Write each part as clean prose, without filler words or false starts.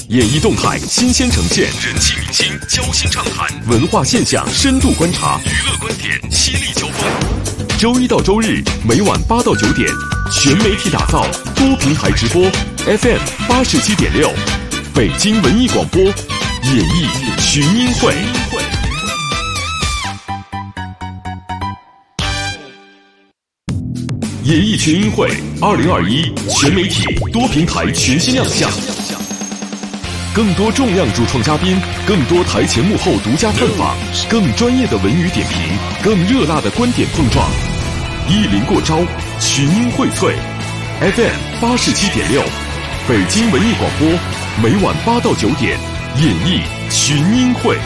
演艺动态新鲜呈现，人气明星交心畅谈，文化现象深度观察，娱乐观点犀利交锋。周一到周日每晚8到9点，全媒体打造，多平台直播 FM 87.6，北京文艺广播演艺群英会。演艺群英会2021全媒体多平台全新亮相，更多重量主创嘉宾，更多台前幕后独家探访，更专业的文娱点评，更热辣的观点碰撞，一临过招，群英荟萃。FM 87.6，北京文艺广播，每晚8到9点，演艺群英会。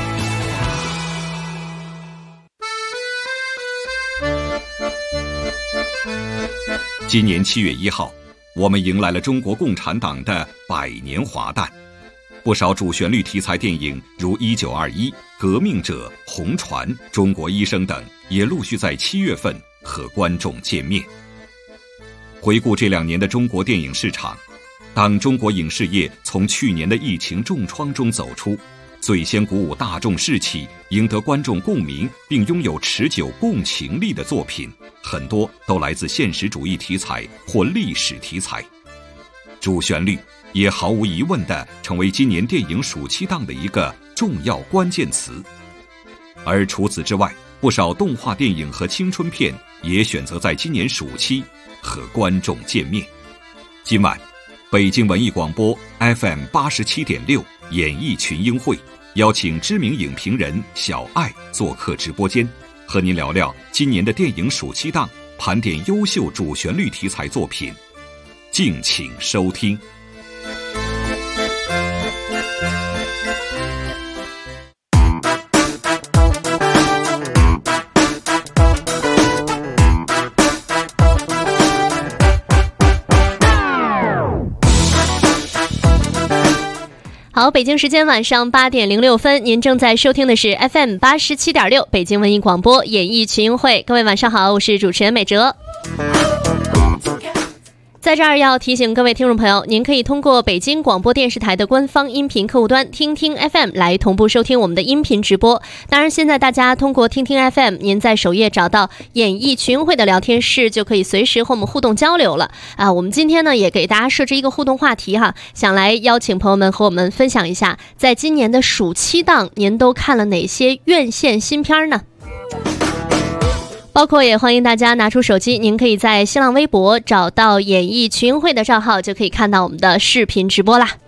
今年7月1号，我们迎来了中国共产党的100年华诞。不少主旋律题材电影如《1921》、《革命者》、《红船》、《中国医生》等也陆续在7月份和观众见面。回顾这2年的中国电影市场，当中国影视业从去年的疫情重创中走出，最先鼓舞大众士气，赢得观众共鸣并拥有持久共情力的作品，很多都来自现实主义题材或历史题材。主旋律也毫无疑问地成为今年电影暑期档的一个重要关键词。而除此之外，不少动画电影和青春片也选择在今年暑期和观众见面。今晚，北京文艺广播 FM 87.6演艺群英会邀请知名影评人小爱做客直播间，和您聊聊今年的电影暑期档，盘点优秀主旋律题材作品。敬请收听。 好，北京时间晚上8点06分，您正在收听的是 FM 87.6北京文艺广播演艺群英会。各位晚上好，我是主持人美哲。在这儿要提醒各位听众朋友，您可以通过北京广播电视台的官方音频客户端听听 FM 来同步收听我们的音频直播。当然现在大家通过听听 FM， 您在首页找到演艺群英会的聊天室，就可以随时和我们互动交流了我们今天呢也给大家设置一个互动话题想来邀请朋友们和我们分享一下，在今年的暑期档您都看了哪些院线新片呢？包括也欢迎大家拿出手机，您可以在新浪微博找到演艺群英会的账号，就可以看到我们的视频直播啦。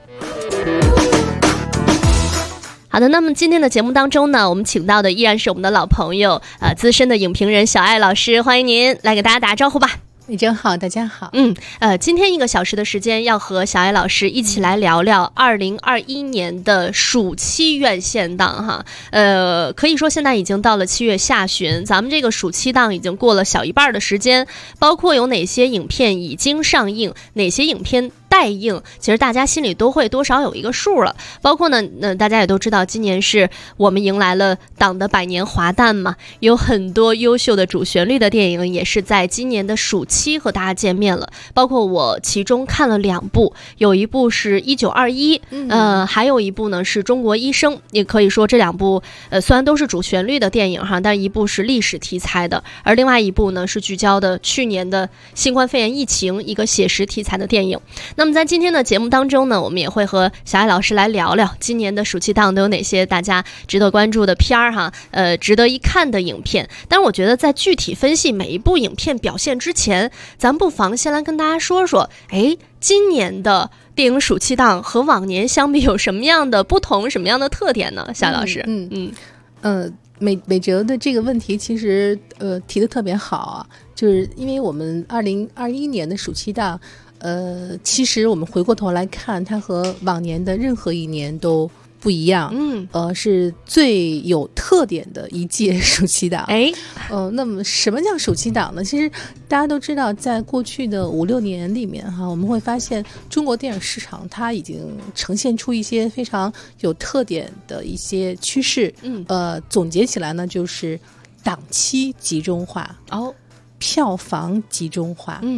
好的，那么今天的节目当中呢，我们请到的依然是我们的老朋友资深的影评人小爱老师，欢迎您来给大家打招呼吧。 你真好，大家好。 今天1个小时的时间要和小爱老师一起来聊聊2021年的暑期院线档可以说现在已经到了7月下旬，咱们这个暑期档已经过了小一半的时间，包括有哪些影片已经上映，哪些影片待映，其实大家心里都会多少有一个数了。包括呢，大家也都知道，今年是我们迎来了党的100年华诞嘛，有很多优秀的主旋律的电影也是在今年的暑期和大家见面了。包括我其中看了2部，有一部是1921，还有一部呢是中国医生。也可以说这2部虽然都是主旋律的电影但一部是历史题材的，而另外一部呢是聚焦的去年的新冠肺炎疫情，一个写实题材的电影。那么在今天的节目当中呢，我们也会和小爱老师来聊聊今年的暑期档都有哪些大家值得关注的片儿值得一看的影片。但是我觉得在具体分析每一部影片表现之前，咱不妨先来跟大家说说，今年的电影暑期档和往年相比有什么样的不同，什么样的特点呢？小爱老师。 美哲的这个问题其实提得特别好就是因为我们2021年的暑期档其实我们回过头来看，它和往年的任何一年都不一样，是最有特点的一届暑期档。那么什么叫暑期档呢？其实大家都知道，在过去的5-6年里面我们会发现中国电影市场它已经呈现出一些非常有特点的一些趋势。总结起来呢，就是档期集中化，票房集中化，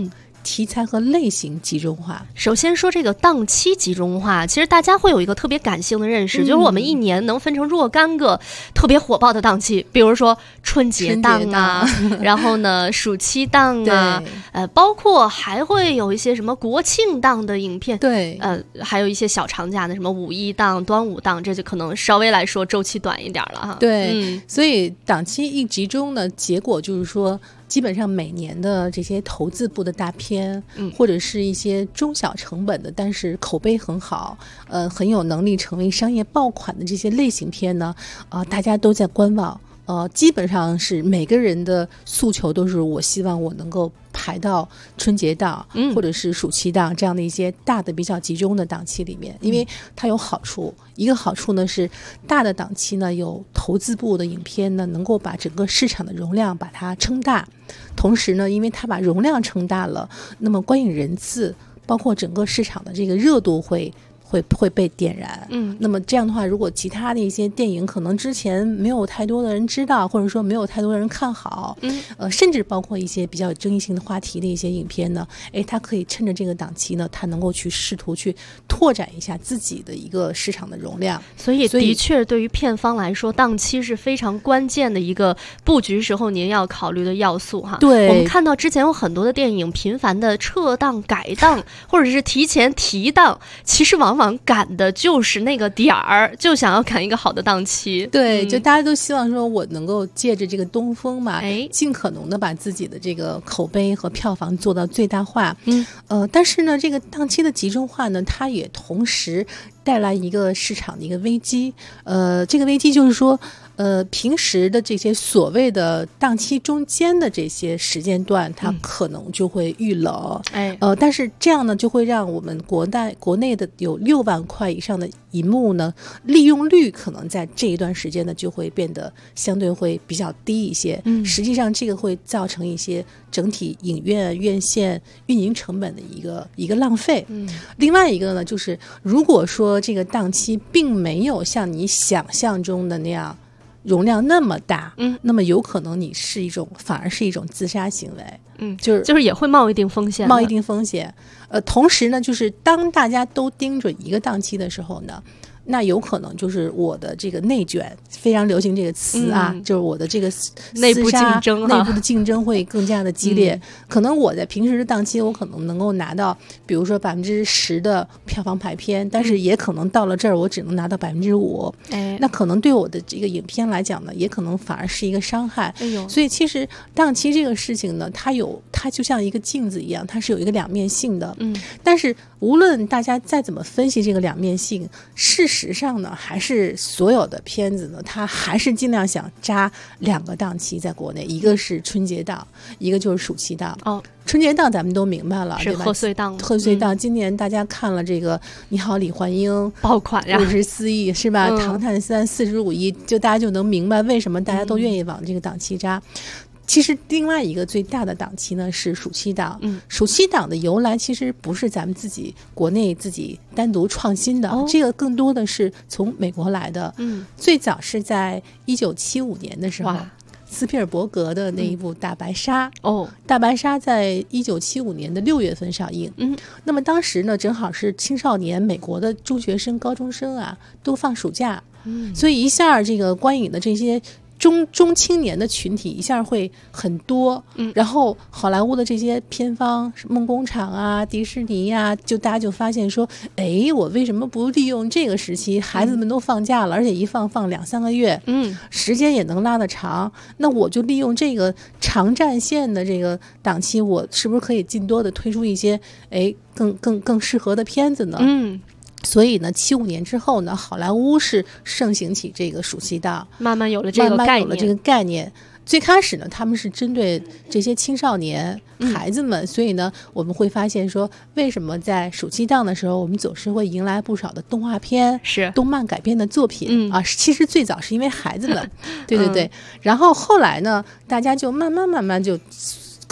题材和类型集中化。 首先说这个档期集中化，其实大家会有一个特别感性的认识，就是我们一年能分成若干个特别火爆的档期，比如说春节档啊，然后呢暑期档啊，包括还会有一些什么国庆档的影片， 对， 还有一些小长假的什么五一档、端午档，这就可能稍微来说周期短一点了哈。 对，所以档期一集中呢，结果就是说，基本上每年的这些投资部的大片，或者是一些中小成本的，但是口碑很好，很有能力成为商业爆款的这些类型片呢，大家都在观望。基本上是每个人的诉求都是我希望我能够排到春节档或者是暑期档这样的一些大的比较集中的档期里面，因为它有好处。一个好处呢是大的档期呢有投资部的影片呢能够把整个市场的容量把它撑大，同时呢因为它把容量撑大了，那么观影人次包括整个市场的这个热度会被点燃。那么这样的话，如果其他的一些电影可能之前没有太多的人知道，或者说没有太多的人看好，甚至包括一些比较有争议性的话题的一些影片呢，它可以趁着这个档期呢，它能够去试图去拓展一下自己的一个市场的容量。 所以的确对于片方来说，档期是非常关键的一个布局时候您要考虑的要素哈。 对， 我们看到之前有很多的电影频繁的撤档、改档，或者是提前提档，其实往往赶的就是那个点儿，就想要赶一个好的档期。 对，就大家都希望说我能够借着这个东风嘛，尽可能的把自己的这个口碑和票房做到最大化。但是呢，这个档期的集中化呢，它也同时带来一个市场的一个危机。这个危机就是说，平时的这些所谓的档期中间的这些时间段，它可能就会遇冷。但是这样呢，就会让我们国内的有6万块以上的银幕呢，利用率可能在这一段时间呢，就会变得相对会比较低一些。实际上这个会造成一些整体影院院线运营成本的一个浪费。另外一个呢，就是如果说这个档期并没有像你想象中的那样容量那么大，那么有可能你反而是一种自杀行为。 就是也会冒一定风险。 同时呢，就是当大家都盯准一个档期的时候呢，那有可能就是我的这个内卷，非常流行这个词啊，就是我的这个内部竞争， 内部的竞争会更加的激烈。可能我在平时的档期，我可能能够拿到，比如说10%的票房排片，但是也可能到了这儿，我只能拿到5%。那可能对我的这个影片来讲呢，也可能反而是一个伤害。所以其实档期这个事情呢，它就像一个镜子一样，它是有一个两面性的。但是无论大家再怎么分析这个两面性，事实上呢，还是所有的片子呢，它还是尽量想扎2个档期在国内，一个是春节档，一个就是暑期档。春节档咱们都明白了， 是贺岁档。 贺岁档，今年大家看了这个《你好，李焕英》 爆款呀 ，54亿是吧？唐探3 45亿，就大家就能明白为什么大家都愿意往这个档期扎。其实另外一个最大的档期呢是暑期档。暑期档的由来其实不是咱们国内自己单独创新的，这个更多的是从美国来的。最早是在1975年的时候，斯皮尔伯格的那一部《大白鲨》。大白鲨在1975年的6月份上映。那么当时呢，正好是青少年美国的中学生、高中生啊都放暑假，所以一下这个观影的这些中青年的群体一下会很多。然后好莱坞的这些片方，梦工厂啊、迪士尼啊，大家就发现说，我为什么不利用这个时期，孩子们都放假了，而且一放2-3个月，时间也能拉得长，那我就利用这个长战线的这个档期，我是不是可以尽多的推出一些更适合的片子呢？所以呢，75年之后呢，好莱坞是盛行起这个暑期档， 慢慢有了这个概念。最开始呢，他们是针对这些青少年孩子们，所以呢，我们会发现说，为什么在暑期档的时候，我们总是会迎来不少的动画片、动漫改编的作品。其实最早是因为孩子们，对。然后后来呢，大家就慢慢就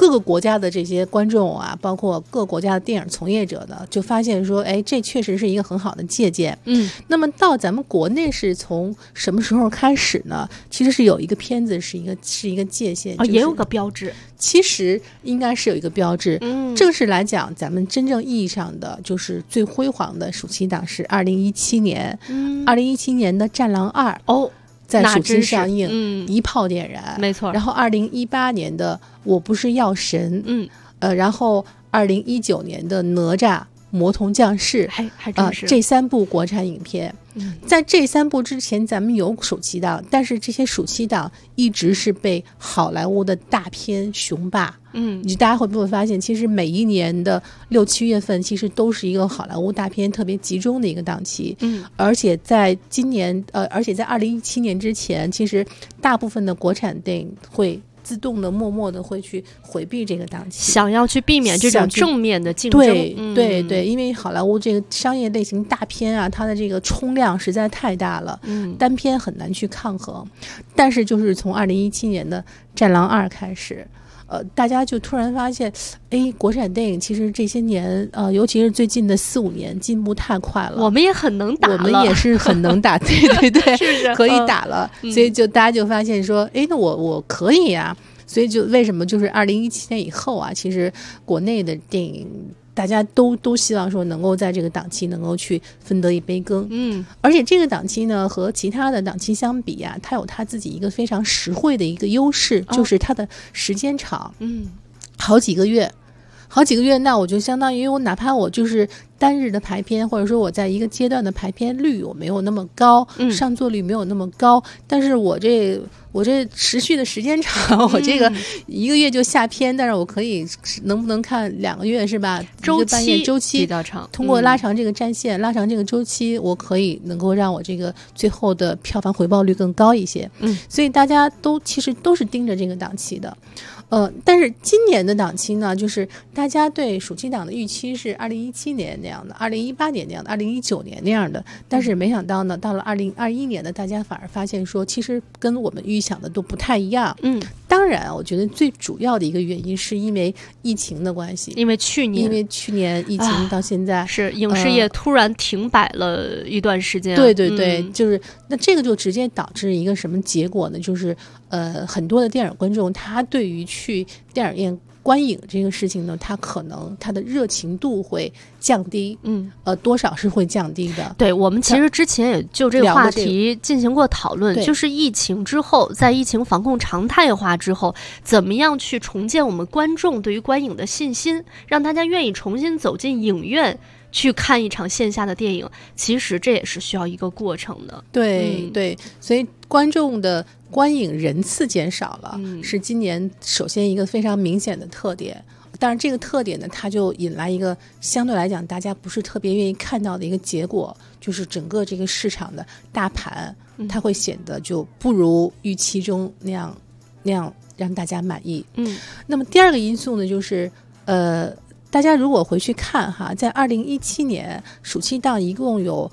各个国家的这些观众啊，包括各个国家的电影从业者呢，就发现说，哎，这确实是一个很好的借鉴。那么到咱们国内是从什么时候开始呢？其实是有一个片子是一个界限， 也有个标志。 其实应该是有一个标志。正式来讲，咱们真正意义上的就是最辉煌的暑期档是2017年，2017年的《战狼2》在暑期上映，一炮点燃， 没错。 然后2018年的《我不是药神》，然后2019年的《哪吒魔童降世》， 还真是这3部国产影片。在这3部之前，咱们有暑期档，但是这些暑期档一直是被好莱坞的大片雄霸。大家会不会发现，其实每一年的6、7月份，其实都是一个好莱坞大片特别集中的一个档期。而且在今年，而且在2017年之前，其实大部分的国产电影会自动的默默的会去回避这个档期， 想要去避免这种正面的竞争。 对，因为好莱坞这个商业类型大片啊，它的这个冲量实在太大了，单片很难去抗衡。但是就是从2017年的《战狼2》开始，大家就突然发现，哎，国产电影其实这些年，尤其是最近的4、5年，进步太快了。 我们也很能打了， 我们也是很能打，对， 是可以打了。所以就大家就发现说，哎，那我可以啊。所以就为什么就是2017年以后啊，其实国内的电影大家都希望说能够在这个档期能够去分得一杯羹。而且这个档期呢和其他的档期相比啊，它有它自己一个非常实惠的一个优势，就是它的时间长，好几个月，那我就相当于我哪怕我就是单日的排片，或者说我在一个阶段的排片率我没有那么高，上座率没有那么高，但是我这持续的时间长，我这个1个月就下片，但是我可以能不能看2个月是吧？周期比较长， 通过拉长这个战线，拉长这个周期，我可以能够让我这个最后的票房回报率更高一些。所以大家其实都是盯着这个档期的。但是今年的档期呢，就是大家对暑期档的预期是2017年那样的，2018年那样的，2019年那样的，但是没想到呢，到了2021年的，大家反而发现说，其实跟我们预想的都不太一样。当然，我觉得最主要的一个原因是因为疫情的关系， 因为去年疫情到现在， 是影视业突然停摆了一段时间。 对，就是那这个就直接导致一个什么结果呢？就是很多的电影观众他对于去电影院观影这个事情呢，他可能他的热情度会降低，多少是会降低的。 对，我们其实之前也就这个话题进行过讨论，就是疫情之后，在疫情防控常态化之后，怎么样去重建我们观众对于观影的信心，让大家愿意重新走进影院去看一场线下的电影，其实这也是需要一个过程的。 对，所以观众的观影人次减少了，是今年首先一个非常明显的特点。但是这个特点呢，它就引来一个相对来讲大家不是特别愿意看到的一个结果，就是整个这个市场的大盘，它会显得就不如预期中那样让大家满意。那么第二个因素呢，就是大家如果回去看哈，在2017年暑期档一共有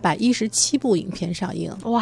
217部影片上映。哇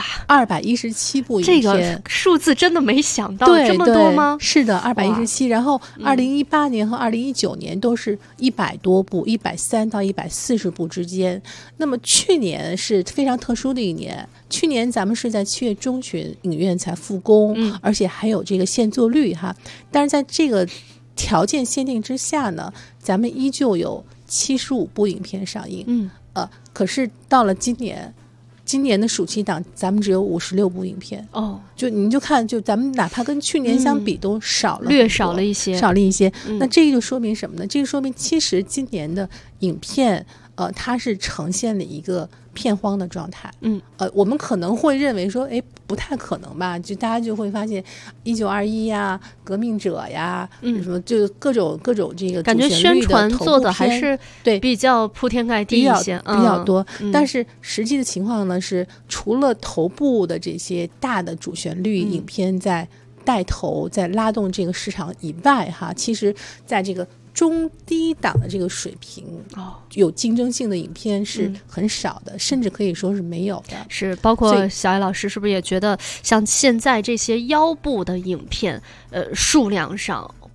，217部影片， 这个数字真的没想到，这么多吗？ 是的，217。然后2018年和2019年都是100多部，130到140部之间。那么去年是非常特殊的一年，去年咱们是在7月中旬影院才复工，而且还有这个限座率哈。但是在这个条件限定之下呢，咱们依旧有75部影片上映。可是到了今年的暑期档，咱们只有56部影片。就你就看，就咱们哪怕跟去年相比，都略少了一些。那这个就说明什么呢？这个说明其实今年的影片，它是呈现了一个片荒的状态。我们可能会认为说，哎，不太可能吧？就大家就会发现，1921呀，革命者呀，什么就各种这个感觉宣传做的还是对比较铺天盖地一些， 比较多。但是实际的情况呢是，除了头部的这些大的主旋律影片在带头在拉动这个市场以外，哈，其实在这个中低档的这个水平，有竞争性的影片是很少的，甚至可以说是没有的。 是，包括小艾老师是不是也觉得，像现在这些腰部的影片，数量上，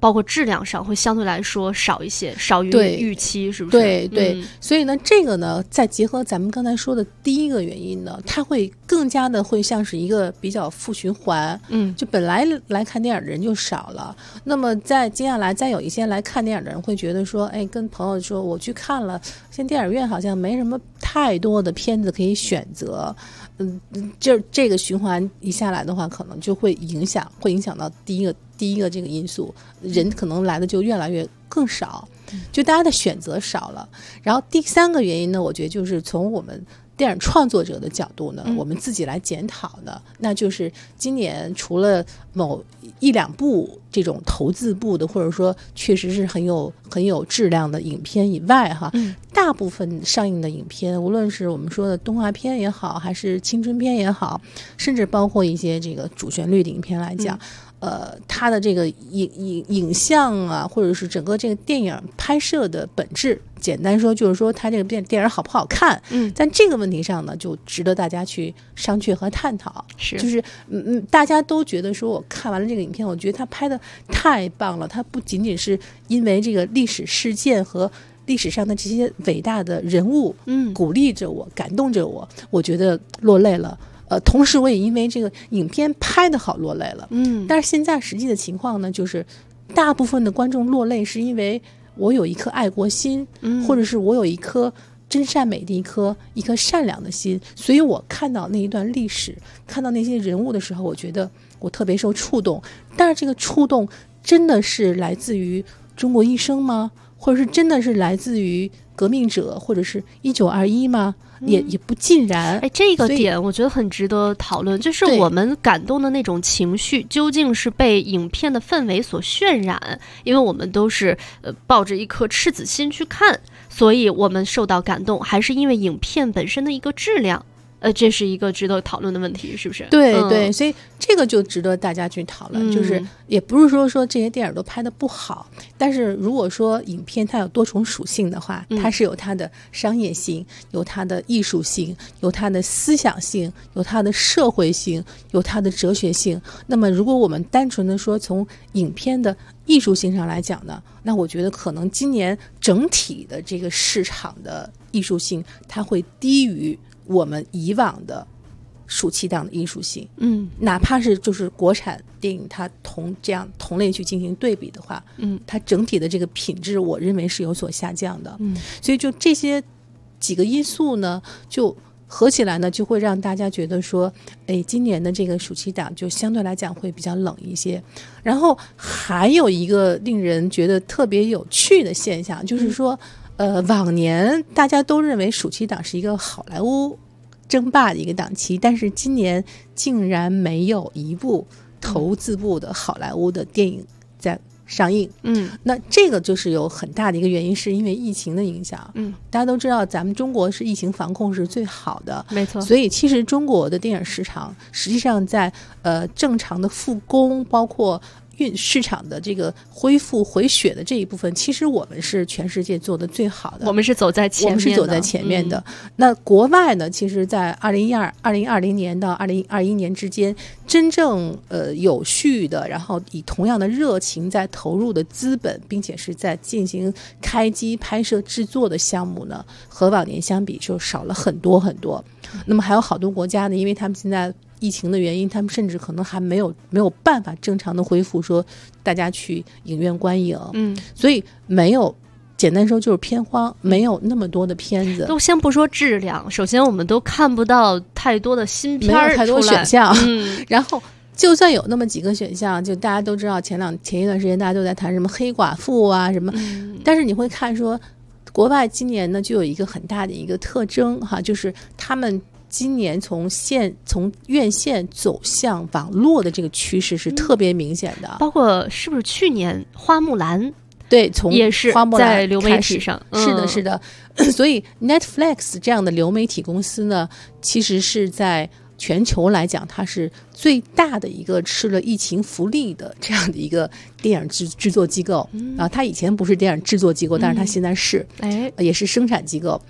包括质量上会相对来说少一些，少于预期，是不是？ 对对，所以呢，这个呢，再结合咱们刚才说的第一个原因呢，它会更加的会像是一个比较负循环，就本来来看电影的人就少了，那么在接下来再有一些来看电影的人会觉得说，哎，跟朋友说我去看了，现在电影院好像没什么太多的片子可以选择，这个循环一下来的话，可能就会影响到第一个这个因素，人可能来的就越来越更少，就大家的选择少了。然后第三个原因呢，我觉得就是从我们电影创作者的角度呢，我们自己来检讨的，那就是今年除了某一两部这种投资部的，或者说确实是很有质量的影片以外哈，大部分上映的影片，无论是我们说的动画片也好，还是青春片也好，甚至包括一些这个主旋律的影片来讲，它的这个影像啊，或者是整个这个电影拍摄的本质，简单说就是说它这个电影好不好看，在这个问题上呢，就值得大家去商榷和探讨。就是大家都觉得说我看完了这个影片，我觉得它拍的太棒了，它不仅仅是因为这个历史事件和历史上的这些伟大的人物鼓励着我，感动着我，我觉得落泪了。同时我也因为这个影片拍得好落泪了。但是现在实际的情况呢，就是大部分的观众落泪是因为我有一颗爱国心，或者是我有一颗真善美的一颗善良的心，所以我看到那一段历史，看到那些人物的时候，我觉得我特别受触动。但是这个触动真的是来自于中国医生吗？或者是真的是来自于革命者，或者是1921吗？也不尽然。 这个点我觉得很值得讨论，就是我们感动的那种情绪究竟是被影片的氛围所渲染，因为我们都是抱着一颗赤子心去看，所以我们受到感动，还是因为影片本身的一个质量。这是一个值得讨论的问题，是不是？ 对对，所以这个就值得大家去讨论。就是也不是说这些电影都拍得不好，但是如果说影片它有多重属性的话，它是有它的商业性，有它的艺术性，有它的思想性，有它的社会性，有它的哲学性。那么如果我们单纯的说从影片的艺术性上来讲呢，那我觉得可能今年整体的这个市场的艺术性它会低于我们以往的暑期档的艺术性，哪怕是就是国产电影它同类去进行对比的话，它整体的这个品质我认为是有所下降的，所以就这些几个因素呢，就合起来呢，就会让大家觉得说，今年的这个暑期档就相对来讲会比较冷一些。然后还有一个令人觉得特别有趣的现象，就是说往年大家都认为暑期档是一个好莱坞争霸的一个档期，但是今年竟然没有一部投资部的好莱坞的电影在上映。那这个就是有很大的一个原因，是因为疫情的影响。大家都知道咱们中国是疫情防控是最好的， 没错。 所以其实中国的电影市场实际上在正常的复工，包括市场的这个恢复回血的这一部分，其实我们是全世界做的最好的， 我们是走在前面的。 那国外呢，其实在2020年到2021年之间，真正有序的，然后以同样的热情在投入的资本，并且是在进行开机拍摄制作的项目呢，和往年相比就少了很多很多。那么还有好多国家呢，因为他们现在疫情的原因，他们甚至可能还没有办法正常的恢复说大家去影院观影，所以没有，简单说就是片荒，没有那么多的片子。 都先不说质量，首先我们都看不到太多的新片， 没有太多选项，然后就算有那么几个选项，就大家都知道前一段时间大家都在谈什么黑寡妇啊什么，但是你会看说国外今年呢就有一个很大的一个特征哈，就是他们今年从院线走向网络的这个趋势是特别明显的， 包括是不是去年花木兰？ 对，从也是在流媒体上， 是的，所以 Netflix 这样的流媒体公司呢，其实是在全球来讲，它是最大的一个吃了疫情福利的这样的一个电影制作机构啊。它以前不是电影制作机构，但是它现在是，也是生产机构。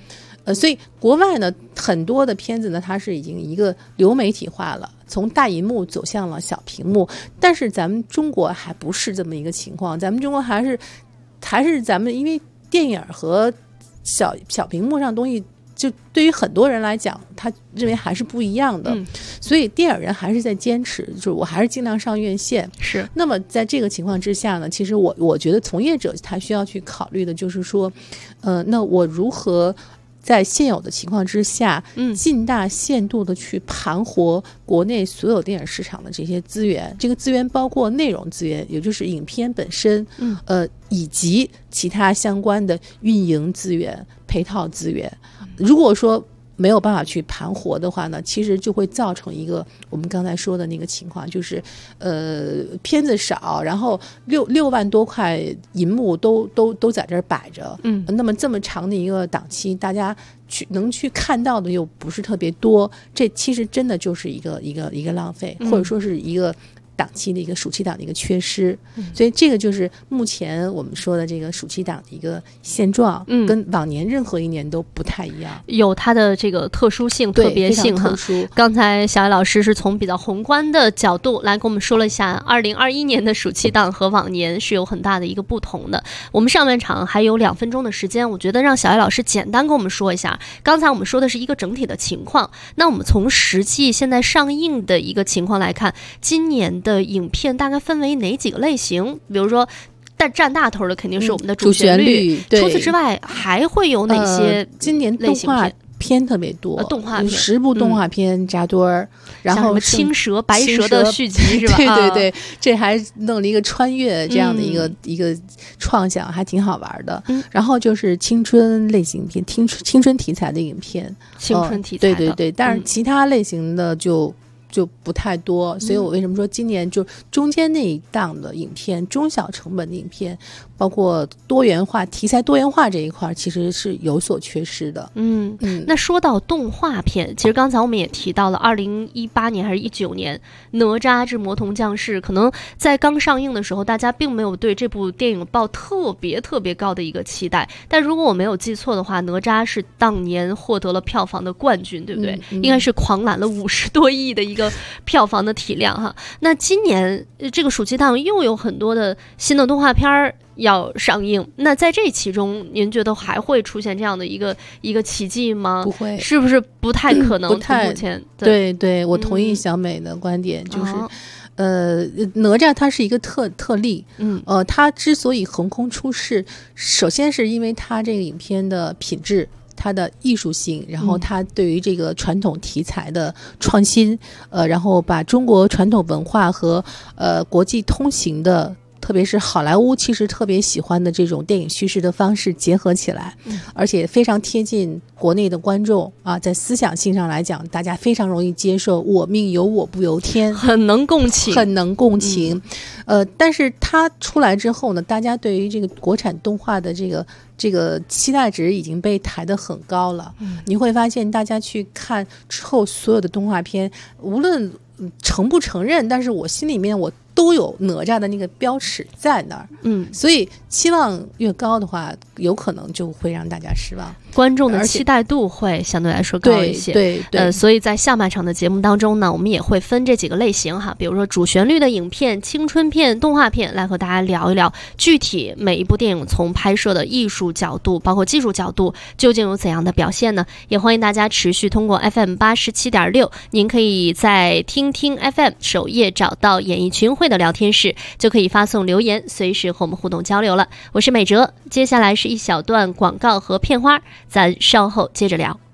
所以国外呢很多的片子呢，它是已经一个流媒体化了，从大银幕走向了小屏幕，但是咱们中国还不是这么一个情况，咱们中国还是咱们因为电影和小屏幕上东西，就对于很多人来讲，他认为还是不一样的，所以电影人还是在坚持，就是我还是尽量上院线。 是。 那么在这个情况之下呢，其实我觉得从业者他需要去考虑的就是说，那我如何在现有的情况之下，尽大限度的去盘活国内所有电影市场的这些资源。这个资源包括内容资源，也就是影片本身，以及其他相关的运营资源、配套资源。如果说没有办法去盘活的话呢，其实就会造成一个我们刚才说的那个情况，就是片子少，然后6万多块银幕都在这儿摆着，那么这么长的一个档期，大家能去看到的又不是特别多，这其实真的就是一个浪费，或者说是一个档期的一个暑期档的一个缺失，所以这个就是目前我们说的这个暑期档的一个现状，跟往年任何一年都不太一样， 有它的这个特殊性、特别性哈。 特殊。 刚才小艾老师是从比较宏观的角度来跟我们说了一下2021年的暑期档和往年是有很大的一个不同的。我们上半场还有2分钟的时间，我觉得让小艾老师简单跟我们说一下。刚才我们说的是一个整体的情况，那我们从实际现在上映的一个情况来看，今年的影片大概分为哪几个类型？比如说占大头的肯定是我们的主旋律，除此之外还会有哪些今年动画片特别多， 动画片 10部动画片扎堆儿，然后青蛇、白蛇的续集是吧？ 对，这还弄了一个穿越这样的一个创想，还挺好玩的。然后就是青春类型片，青春题材的影片， 青春题材的， 对，但是其他类型的就不太多，所以我为什么说今年就中间那一档的影片，中小成本的影片，包括多元化题材多元化这一块其实是有所缺失的。 那说到动画片，其实刚才我们也提到了2018年还是19年哪吒之魔童降世，可能在刚上映的时候大家并没有对这部电影抱特别高的一个期待，但如果我没有记错的话，哪吒是当年获得了票房的冠军，对不对？应该是狂揽了50多亿的一个票房的体量哈。那今年这个暑期档又有很多的新的动画片要上映，那在这其中您觉得还会出现这样的一个奇迹吗？ 不会， 是不是不太可能？ 不太， 目前对，我同意小美的观点，就是哪吒它是一个特例，它之所以横空出世，首先是因为它这个影片的品质，它的艺术性，然后它对于这个传统题材的创新，然后把中国传统文化和国际通行的，特别是好莱坞其实特别喜欢的这种电影叙事的方式结合起来，而且非常贴近国内的观众啊，在思想性上来讲，大家非常容易接受，我命由我不由天， 很能共情， 但是它出来之后呢，大家对于这个国产动画的这个期待值已经被抬得很高了。你会发现大家去看之后所有的动画片，无论承不承认，但是我心里面我都有哪吒的那个标尺在那儿，所以期望越高的话，有可能就会让大家失望， 观众的期待度会相对来说高一些。 对， 所以在下半场的节目当中呢，我们也会分这几个类型哈，比如说主旋律的影片、青春片、动画片，来和大家聊一聊具体每一部电影从拍摄的艺术角度，包括技术角度，究竟有怎样的表现呢？也欢迎大家持续通过 FM87.6，您可以在听 FM 首页找到演艺群会的聊天室，就可以发送留言，随时和我们互动交流了。我是美哲，接下来是一小段广告和片花，咱稍后接着聊。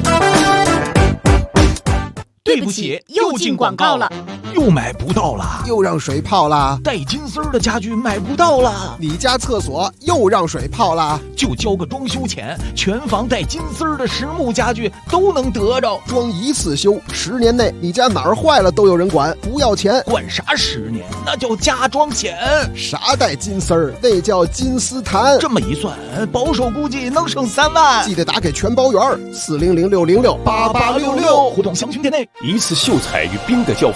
对不起，又进广告了，又买不到了， 又让水泡了， 带金丝儿的家具买不到了， 你家厕所又让水泡了， 就交个装修钱，全房带金丝儿的实木家具都能得着， 装一次修，10年内你家哪儿坏了都有人管，不要钱。 管啥10年？那叫加装险。 啥带金丝儿？那叫金丝檀。 这么一算，保守估计能省3万。 记得打给全包圆，400-606-8866， 互动详询店内。 一次秀才与兵的交锋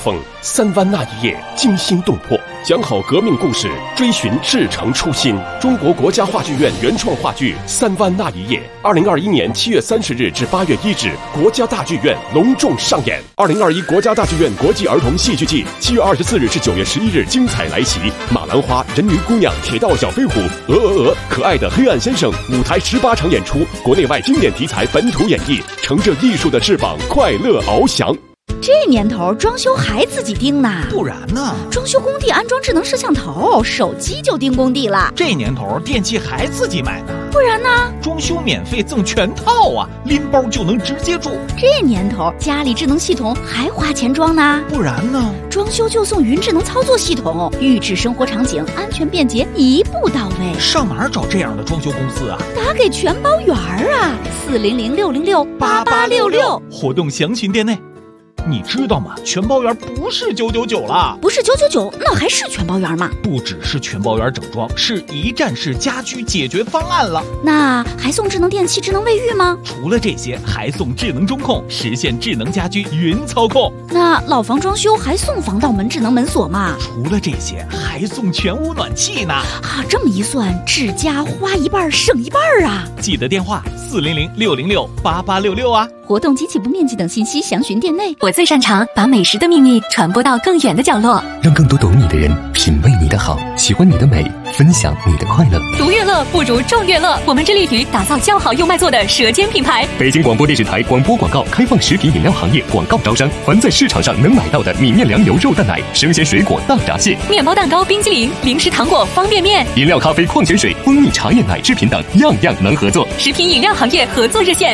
三湾那一夜惊心动魄，讲好革命故事，追寻至诚初心。中国国家话剧院原创话剧《三湾那一夜》，2021年7月30日至8月1日，国家大剧院隆重上演。2021国家大剧院国际儿童戏剧季7月24日至9月11日精彩来袭，马兰花、人鱼姑娘、铁道小飞虎、可爱的黑暗先生，舞台18场演出，国内外经典题材本土演绎，乘着艺术的翅膀，快乐翱翔。 这年头装修还自己盯呢？ 不然呢？ 装修工地安装智能摄像头，手机就盯工地了。 这年头电器还自己买呢？ 不然呢？ 装修免费赠全套啊，拎包就能直接住。 这年头家里智能系统还花钱装呢？ 不然呢？ 装修就送云智能操作系统，预制生活场景，安全便捷，一步到位。 上哪儿找这样的装修公司啊？ 打给全包园啊，400-606-8866， 活动详询店内。你知道吗？全包园不是999了， 不是999，那还是全包园吗？ 不只是全包园整装，是一站式家居解决方案了。 那还送智能电器、智能卫浴吗？ 除了这些，还送智能中控，实现智能家居云操控。 那老房装修还送防盗门、智能门锁吗？ 除了这些，还送全屋暖气呢。 啊，这么一算，智家花一半省一半啊！ 记得电话400-606-8866啊。 活动及起步面积等信息详询店内。 我最擅长把美食的秘密传播到更远的角落， 让更多懂你的人品味你的好，喜欢你的美，分享你的快乐。 独乐乐不如众乐乐，我们致力于打造叫好又卖座的舌尖品牌。 北京广播电视台广播广告开放食品饮料行业广告招商，凡在市场上能买到的米面粮油肉蛋奶、生鲜水果大闸蟹、 面包蛋糕、冰激凌、零食糖果、方便面、 饮料咖啡、矿泉水、蜂蜜茶叶奶制品等，样样能合作。 食品饮料行业合作热线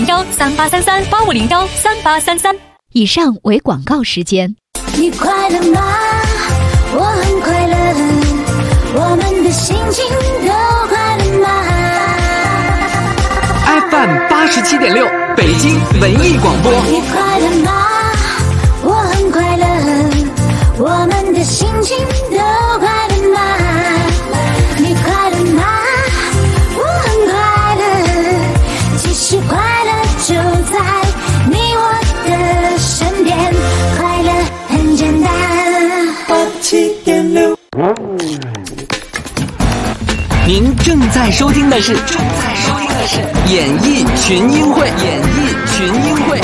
8501383385013833。 以上为广告时间。 你快乐吗？我很快乐，我们的心情都快乐吗？ FM 87.6北京文艺广播。 你快乐吗？我很快乐，我们的心情都快乐吗？你快乐吗？我很快乐，其实快乐就在你我的身边，快乐很简单。87.6。 您正在收听的是演艺群英会，演艺群英会。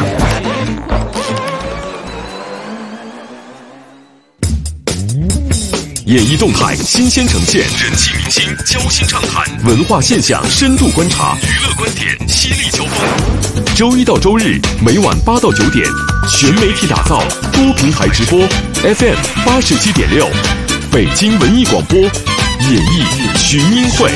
演艺动态新鲜呈现，人气明星交心畅谈，文化现象深度观察，娱乐观点犀利交锋。周一到周日每晚8到9点，全媒体打造，多平台直播 ，FM 87.6，北京文艺广播，演艺群英会。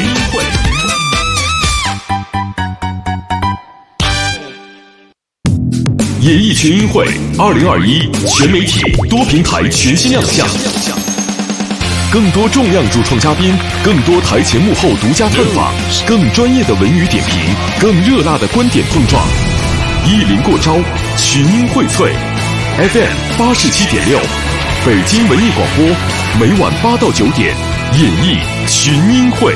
演艺群英会2021全媒体多平台全新亮相。更多重量主创嘉宾，更多台前幕后独家探访，更专业的文娱点评，更热辣的观点碰撞。意林过招，群英荟萃 ，FM 87.6，北京文艺广播，每晚8到9点，演艺群英会。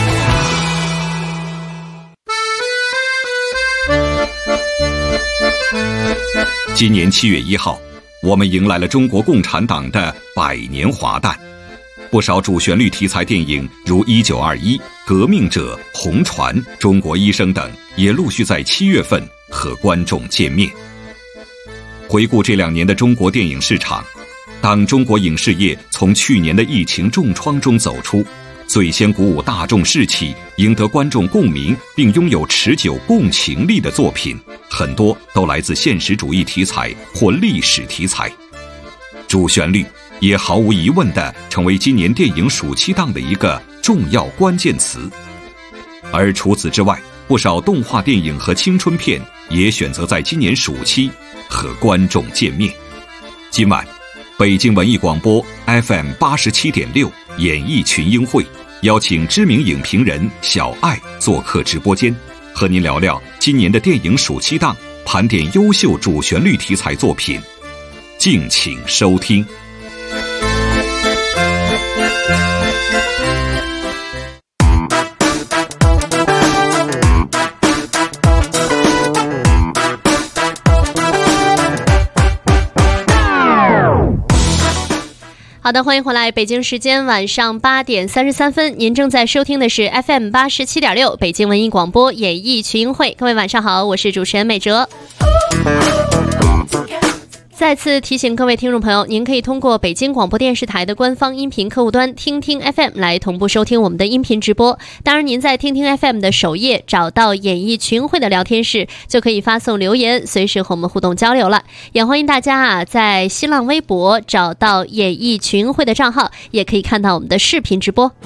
今年7月1号，我们迎来了中国共产党的100年华诞。不少主旋律题材电影如《1921》《革命者》《红船》《中国医生》等也陆续在7月份和观众见面。回顾这2年的中国电影市场，当中国影视业从去年的疫情重创中走出，最先鼓舞大众士气、赢得观众共鸣并拥有持久共情力的作品，很多都来自现实主义题材或历史题材。主旋律也毫无疑问地成为今年电影暑期档的一个重要关键词。而除此之外，不少动画电影和青春片也选择在今年暑期和观众见面。今晚，北京文艺广播 FM 87.6演艺群英会邀请知名影评人小爱做客直播间，和您聊聊今年的电影暑期档，盘点优秀主旋律题材作品。敬请收听。 好的，欢迎回来，北京时间晚上8点33分，您正在收听的是 FM 87.6北京文艺广播演艺群英会。各位晚上好，我是主持人美哲。再次提醒各位听众朋友，您可以通过北京广播电视台的官方音频客户端听听 FM 来同步收听我们的音频直播。当然，您在听听 FM 的首页找到演艺群会的聊天室，就可以发送留言，随时和我们互动交流了。也欢迎大家在新浪微博找到演艺群会的账号，也可以看到我们的视频直播。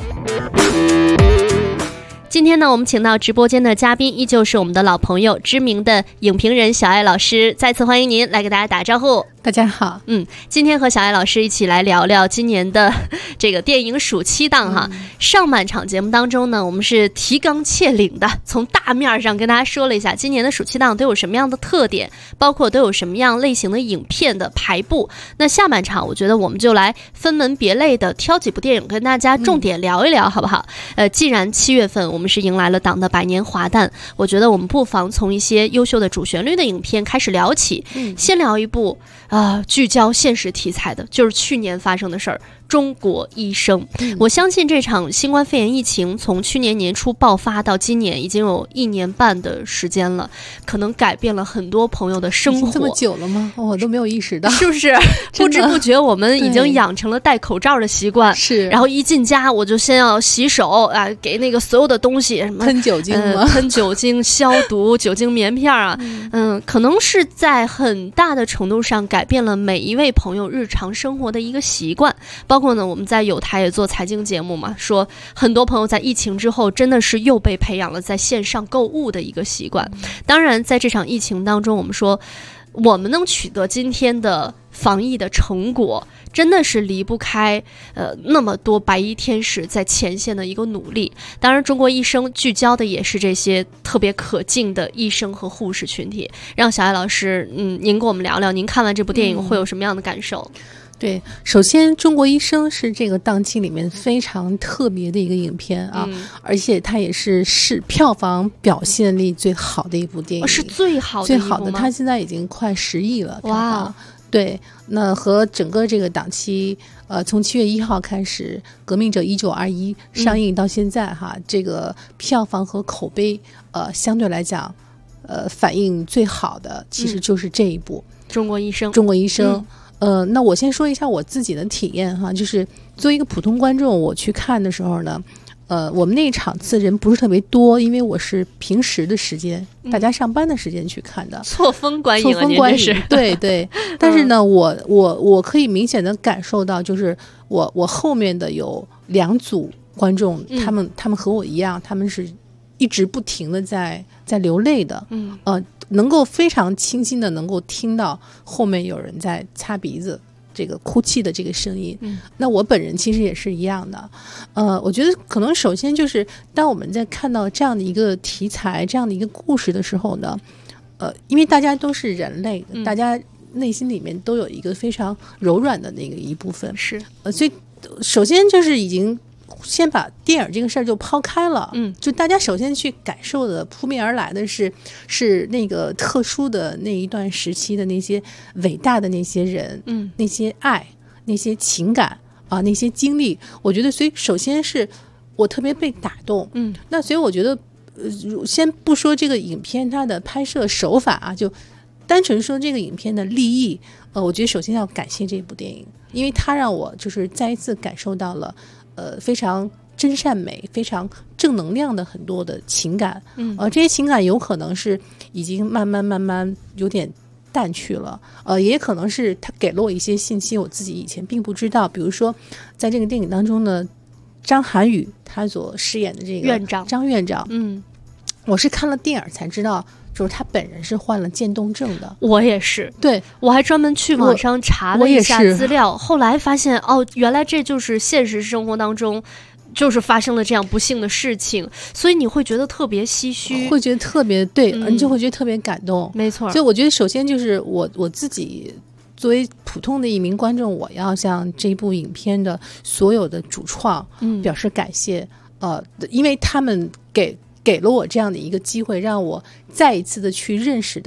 今天呢，我们请到直播间的嘉宾依旧是我们的老朋友，知名的影评人小艾老师，再次欢迎您来给大家打招呼。 大家好， 今天和小艾老师一起来聊聊今年的这个电影暑期档哈。上半场节目当中呢，我们是提纲挈领的，从大面上跟大家说了一下今年的暑期档都有什么样的特点，包括都有什么样类型的影片的排布。那下半场我觉得我们就来分门别类的挑几部电影跟大家重点聊一聊，好不好？既然7月份我们是迎来了档的百年华诞，我觉得我们不妨从一些优秀的主旋律的影片开始聊起。先聊一部聚焦现实题材的，就是去年发生的事儿，中国医生。我相信这场新冠肺炎疫情从去年年初爆发到今年已经有1年半的时间了，可能改变了很多朋友的生活。 这么久了吗？我都没有意识到， 是不是？不知不觉我们已经养成了戴口罩的习惯， 是。 然后一进家我就先要洗手啊，给那个所有的东西什么喷酒精吗？ 喷酒精、消毒、酒精棉片啊，可能是在很大的程度上改变了每一位朋友日常生活的一个习惯。包括呢，我们在有台也做财经节目嘛，说很多朋友在疫情之后真的是又被培养了在线上购物的一个习惯。当然在这场疫情当中，我们说我们能取得今天的防疫的成果，真的是离不开那么多白衣天使在前线的一个努力。当然中国医生聚焦的也是这些特别可敬的医生和护士群体。让小艾老师您跟我们聊聊，您看完这部电影会有什么样的感受？ 对，首先中国医生是这个档期里面非常特别的一个影片啊，而且它也是票房表现力最好的一部电影， 是最好的， 它现在已经快10亿了。哇！对，那和整个这个档期，从7月1号开始，《革命者1921》上映到现在哈，这个票房和口碑，相对来讲，反应最好的其实就是这一部《 中国医生》。 那我先说一下我自己的体验哈，就是作为一个普通观众，我去看的时候呢，我们那一场次人不是特别多，因为我是平时的时间，大家上班的时间去看的， 错峰观影， 对对。但是呢，我可以明显的感受到，就是我后面的有2组观众，他们和我一样，他们是一直不停的在流泪的，能够非常清晰的能够听到后面有人在擦鼻子，这个哭泣的这个声音。那我本人其实也是一样的。我觉得可能首先就是当我们在看到这样的一个题材、这样的一个故事的时候呢，因为大家都是人类，大家内心里面都有一个非常柔软的那个一部分， 是所以首先就是已经先把电影这个事儿就抛开了，就大家首先去感受的扑面而来的是那个特殊的那一段时期的那些伟大的那些人，那些爱，那些情感啊，那些经历。我觉得，所以首先是我特别被打动，那所以我觉得，先不说这个影片它的拍摄手法啊，就单纯说这个影片的立意，我觉得首先要感谢这部电影，因为它让我就是再一次感受到了。非常真善美、非常正能量的很多的情感，这些情感有可能是已经慢慢有点淡去了，也可能是他给了我一些信息，我自己以前并不知道。比如说，在这个电影当中呢，张涵予他所饰演的这个张院长，我是看了电影才知道。就是他本人是患了渐冻症的， 我也是， 对， 我还专门去网上查了一下资料，后来发现原来这就是现实生活当中就是发生了这样不幸的事情，所以你会觉得特别唏嘘， 会觉得特别对，你就会觉得特别感动， 没错。 所以我觉得首先就是我自己作为普通的一名观众，我要向这部影片的所有的主创表示感谢，因为他们给了我这样的一个机会，让我再一次的去认识到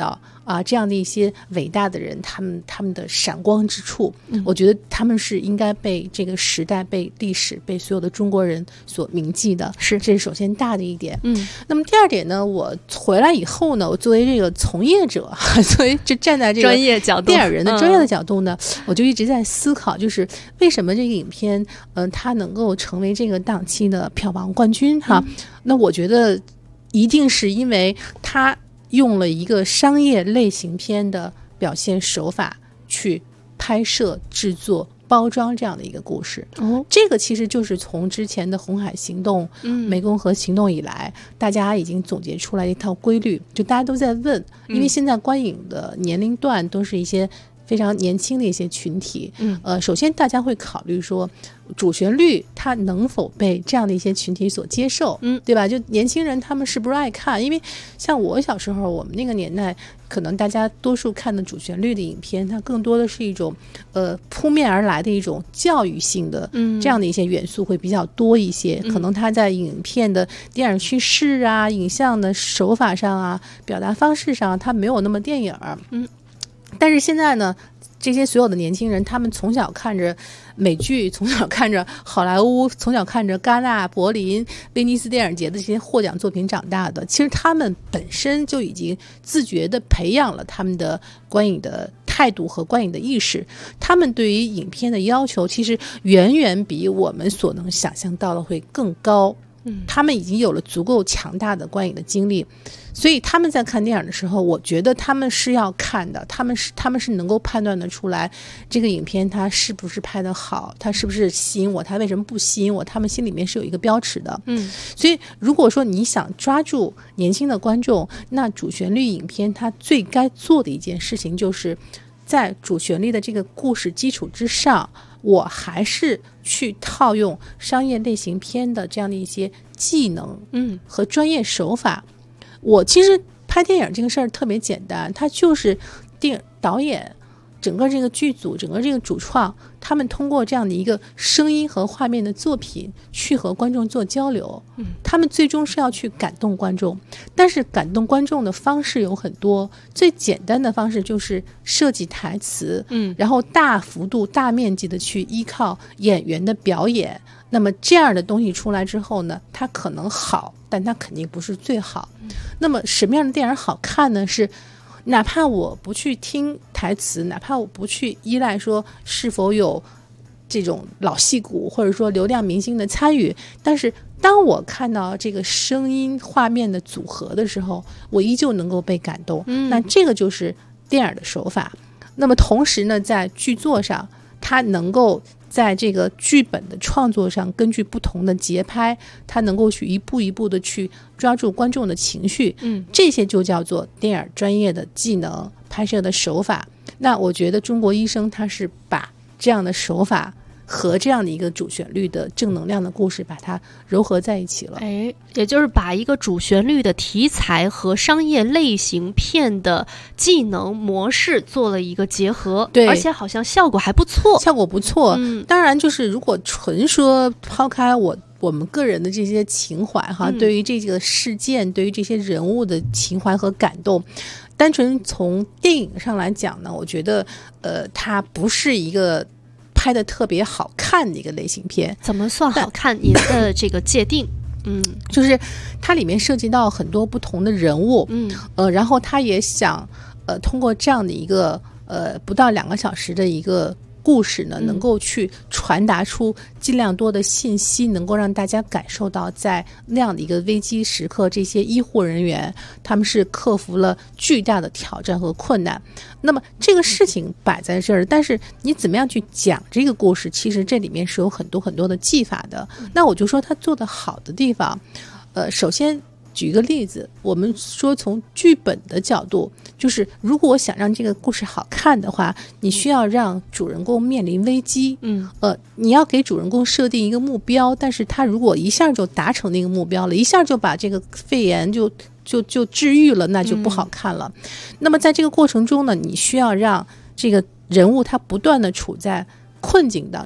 啊，这样的一些伟大的人，他们的闪光之处，我觉得他们是应该被这个时代、被历史、被所有的中国人所铭记的。这是首先大的一点。那么第二点呢，我回来以后呢，我作为这个从业者，作为就站在这个专业角度、 电影人的专业的角度呢，我就一直在思考，就是为什么这个影片，它能够成为这个档期的票房冠军哈？那我觉得一定是因为它用了一个商业类型片的表现手法去拍摄、制作、包装这样的一个故事。这个其实就是从之前的红海行动、湄公河行动以来，大家已经总结出来一套规律，就大家都在问，因为现在观影的年龄段都是一些非常年轻的一些群体，首先大家会考虑说主旋律它能否被这样的一些群体所接受，对吧？就年轻人他们是不是爱看？因为像我小时候，我们那个年代，可能大家多数看的主旋律的影片，它更多的是一种扑面而来的一种教育性的这样的一些元素会比较多一些，可能它在影片的电影叙事啊、影像的手法上啊、表达方式上，它没有那么电影。但是现在呢，这些所有的年轻人，他们从小看着美剧，从小看着好莱坞，从小看着戛纳、柏林、威尼斯电影节的这些获奖作品长大的，其实他们本身就已经自觉地培养了他们的观影的态度和观影的意识，他们对于影片的要求其实远远比我们所能想象到的会更高。他们已经有了足够强大的观影的经历，所以他们在看电影的时候，我觉得他们是要看的，他们是能够判断得出来这个影片它是不是拍得好，它是不是吸引我，它为什么不吸引我，他们心里面是有一个标尺的。所以如果说你想抓住年轻的观众，那主旋律影片它最该做的一件事情，就是在主旋律的这个故事基础之上，我还是去套用商业类型片的这样的一些技能和专业手法。我其实拍电影这个事儿特别简单，它就是导演整个这个剧组、整个这个主创，他们通过这样的一个声音和画面的作品去和观众做交流，他们最终是要去感动观众。但是感动观众的方式有很多，最简单的方式就是设计台词，然后大幅度、大面积的去依靠演员的表演。那么这样的东西出来之后呢，它可能好，但它肯定不是最好。那么什么样的电影好看呢？是哪怕我不去听台词，哪怕我不去依赖说是否有这种老戏骨或者说流量明星的参与，但是当我看到这个声音画面的组合的时候，我依旧能够被感动。那这个就是电影的手法。那么同时呢，在剧作上，它能够在这个剧本的创作上，根据不同的节拍，它能够去一步一步的去抓住观众的情绪，这些就叫做电影专业的技能、拍摄的手法。那我觉得中国医生他是把这样的手法和这样的一个主旋律的正能量的故事把它糅合在一起了。 也就是把一个主旋律的题材和商业类型片的技能模式做了一个结合， 对， 而且好像效果还不错， 效果不错。当然就是如果纯说抛开我们个人的这些情怀哈，对于这个事件，对于这些人物的情怀和感动，单纯从电影上来讲呢，我觉得它不是一个拍的特别好看的一个类型片。 怎么算好看？您的这个界定？ 就是它里面涉及到很多不同的人物，然后他也想通过这样的一个不到2个小时的一个故事呢，能够去传达出尽量多的信息，能够让大家感受到在那样的一个危机时刻，这些医护人员他们是克服了巨大的挑战和困难。那么这个事情摆在这儿，但是你怎么样去讲这个故事，其实这里面是有很多很多的技法的。那我就说他做得好的地方，首先举一个例子，我们说从剧本的角度，就是如果我想让这个故事好看的话，你需要让主人公面临危机，你要给主人公设定一个目标，但是他如果一下就达成那个目标了，一下就把这个肺炎就治愈了，那就不好看了。那么在这个过程中呢，你需要让这个人物他不断的处在困境当中，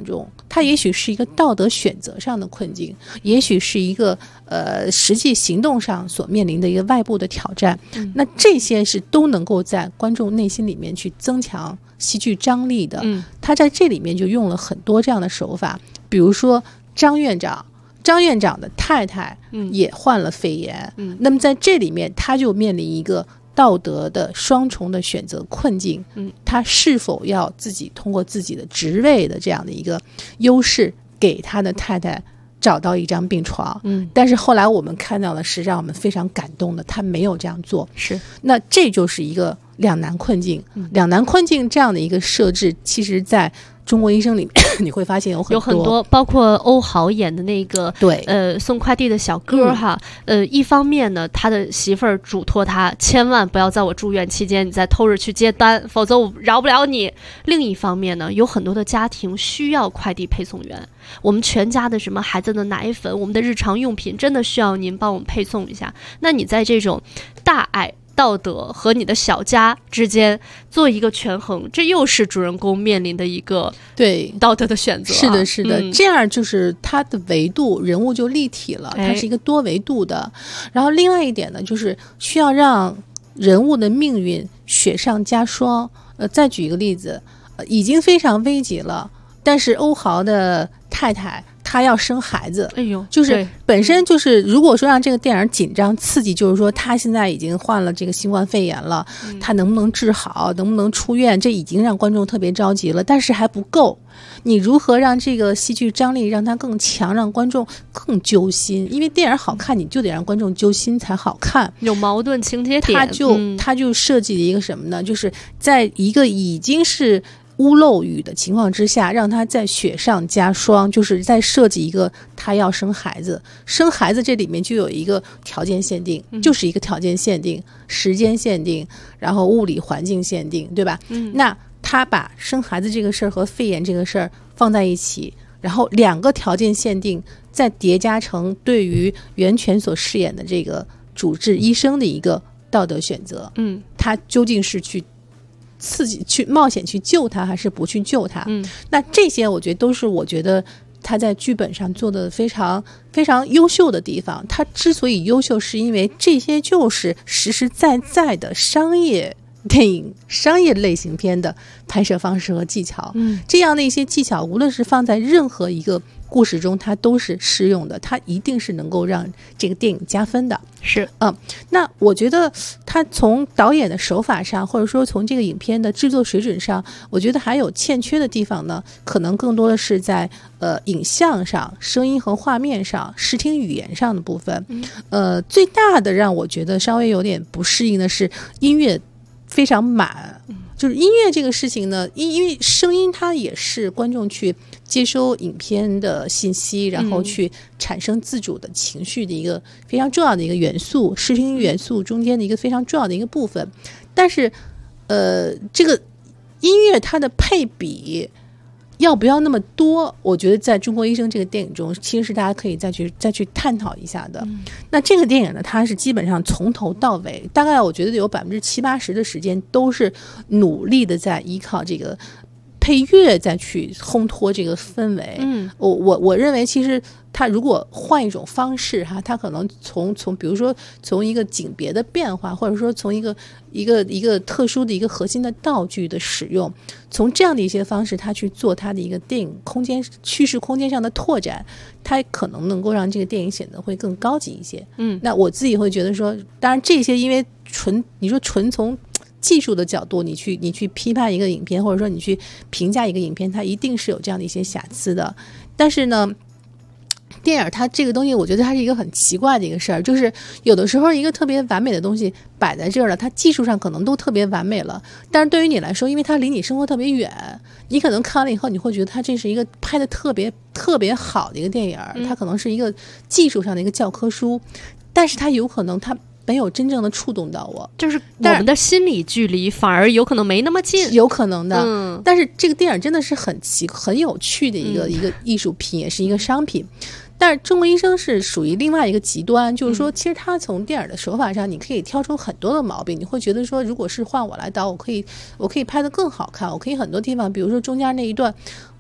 它也许是一个道德选择上的困境，也许是一个实际行动上所面临的一个外部的挑战。那这些是都能够在观众内心里面去增强戏剧张力的。他在这里面就用了很多这样的手法，比如说张院长的太太也患了肺炎，那么在这里面他就面临一个道德的双重的选择困境，他是否要自己通过自己的职位的这样的一个优势给他的太太找到一张病床，但是后来我们看到的是让我们非常感动的，他没有这样做。 是， 那这就是一个两难困境。两难困境这样的一个设置，其实在中国医生里面你会发现有很多， 包括欧豪演的那个对送快递的小哥哈，一方面呢，他的媳妇儿嘱托他千万不要在我住院期间你再偷着去接单，否则我饶不了你。另一方面呢，有很多的家庭需要快递配送员，我们全家的什么孩子的奶粉，我们的日常用品真的需要您帮我们配送一下。那你在这种大爱道德和你的小家之间做一个权衡，这又是主人公面临的一个对道德的选择。 是的是的，这样就是它的维度人物就立体了，它是一个多维度的。然后另外一点呢，就是需要让人物的命运雪上加霜。再举一个例子，已经非常危急了，但是欧豪的太太他要生孩子，就是本身就是如果说让这个电影紧张刺激，就是说他现在已经患了这个新冠肺炎了，他能不能治好，能不能出院，这已经让观众特别着急了，但是还不够。你如何让这个戏剧张力让它更强，让观众更揪心？因为电影好看，你就得让观众揪心才好看， 有矛盾情节点。 他就设计了一个什么呢？就是在一个已经是屋漏雨的情况之下，让他在雪上加霜，就是在设计一个他要生孩子这里面就有一个条件限定，就是一个条件限定，时间限定，然后物理环境限定，对吧？那他把生孩子这个事儿和肺炎这个事儿放在一起，然后两个条件限定再叠加成对于袁泉所饰演的这个主治医生的一个道德选择，他究竟是去刺激去冒险去救他还是不去救他？那这些我觉得都是他在剧本上做的非常非常优秀的地方。他之所以优秀，是因为这些就是实实在在的商业电影、商业类型片的拍摄方式和技巧。这样的一些技巧，无论是放在任何一个故事中，它都是适用的，它一定是能够让这个电影加分的。 是， 那我觉得他从导演的手法上，或者说从这个影片的制作水准上，我觉得还有欠缺的地方呢，可能更多的是在影像上、声音和画面上、视听语言上的部分。最大的让我觉得稍微有点不适应的是音乐非常满。就是音乐这个事情呢，因为声音它也是观众去接收影片的信息，然后去产生自主的情绪的一个非常重要的一个元素，视听元素中间的一个非常重要的一个部分。但是这个音乐它的配比要不要那么多，我觉得在中国医生这个电影中其实是大家可以再去探讨一下的。那这个电影呢，它是基本上从头到尾大概我觉得有70-80%的时间都是努力的在依靠这个配乐再去烘托这个氛围。我认为其实他如果换一种方式哈，他可能从比如说从一个景别的变化，或者说从一个特殊的一个核心的道具的使用，从这样的一些方式他去做他的一个电影空间叙事空间上的拓展，他可能能够让这个电影显得会更高级一些。那我自己会觉得说，当然这些因为你说纯从技术的角度你去批判一个影片，或者说你去评价一个影片，它一定是有这样的一些瑕疵的。但是呢，电影它这个东西我觉得它是一个很奇怪的一个事儿，就是有的时候一个特别完美的东西摆在这儿了，它技术上可能都特别完美了，但是对于你来说，因为它离你生活特别远，你可能看完了以后你会觉得它这是一个拍的特别特别好的一个电影，它可能是一个技术上的一个教科书，但是它有可能它没有真正的触动到我， 就是我们的心理距离反而有可能没那么近， 有可能的。但是这个电影真的是很有趣的一个艺术品，也是一个商品。但是中国医生是属于另外一个极端，就是说其实他从电影的手法上你可以挑出很多的毛病，你会觉得说如果是换我来导，我可以拍得更好看，我可以很多地方比如说中间那一段